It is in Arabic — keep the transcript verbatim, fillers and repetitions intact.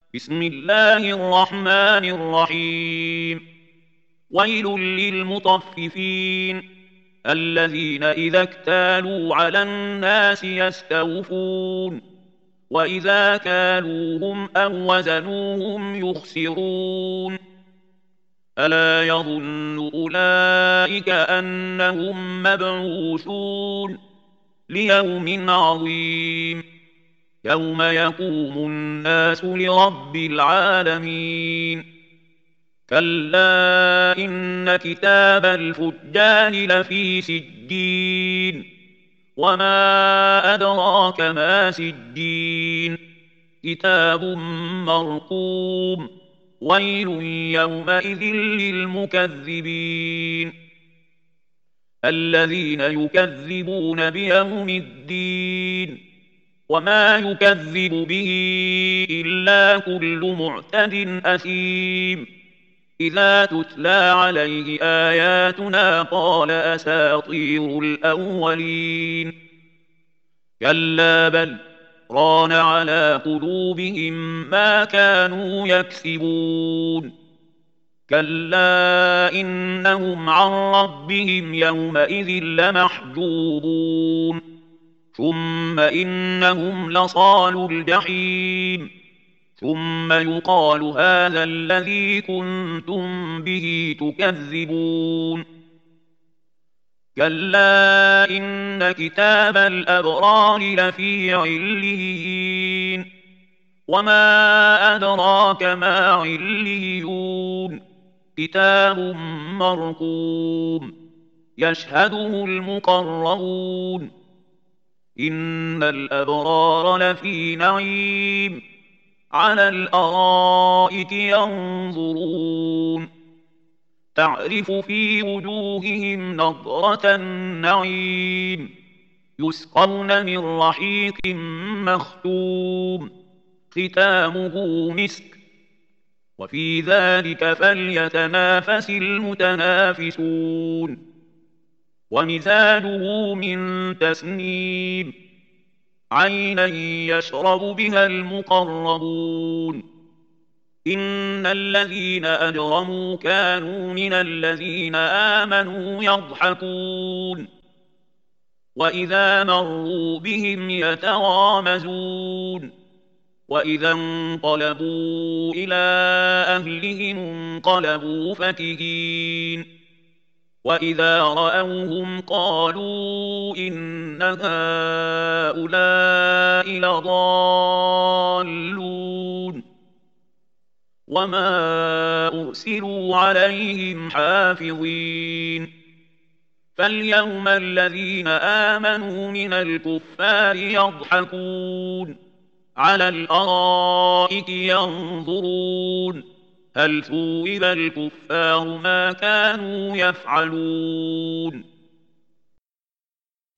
بسم الله الرحمن الرحيم. ويل للمطففين الذين إذا اكتالوا على الناس يستوفون وإذا كالوهم أو وزنوهم يخسرون ألا يظن أولئك أنهم مبعوثون ليوم عظيم يوم يقوم الناس لرب العالمين. كلا إن كتاب الفجار لفي سجين وما أدراك ما سجين كتاب مرقوم ويل يومئذ للمكذبين الذين يكذبون بيوم الدين وما يكذب به إلا كل معتد أثيم إذا تتلى عليه آياتنا قال أساطير الأولين كلا بل ران على قلوبهم ما كانوا يكسبون كلا إنهم عن ربهم يومئذ لمحجوبون ثم إنهم لصالوا الجحيم ثم يقال هذا الذي كنتم به تكذبون كلا إن كتاب الأبرار لفي عليين وما أدراك ما عليون كتاب مرقوم يشهده المقربون إن الأبرار لفي نعيم على الأرائك ينظرون تعرف في وجوههم نضرة النعيم يسقون من رحيق مختوم ختامه مسك وفي ذلك فليتنافس المتنافسون ومزاجه من تسنيم عينا يشرب بها المقربون إن الذين أجرموا كانوا من الذين آمنوا يضحكون وإذا مروا بهم يتغامزون وإذا انقلبوا إلى أهلهم انقلبوا فكهين وإذا رأوهم قالوا إن هؤلاء لضالون وما أرسلوا عليهم حافظين فاليوم الذين آمنوا من الكفار يضحكون على الأرائك ينظرون هل ثوب الكفار ما كانوا يفعلون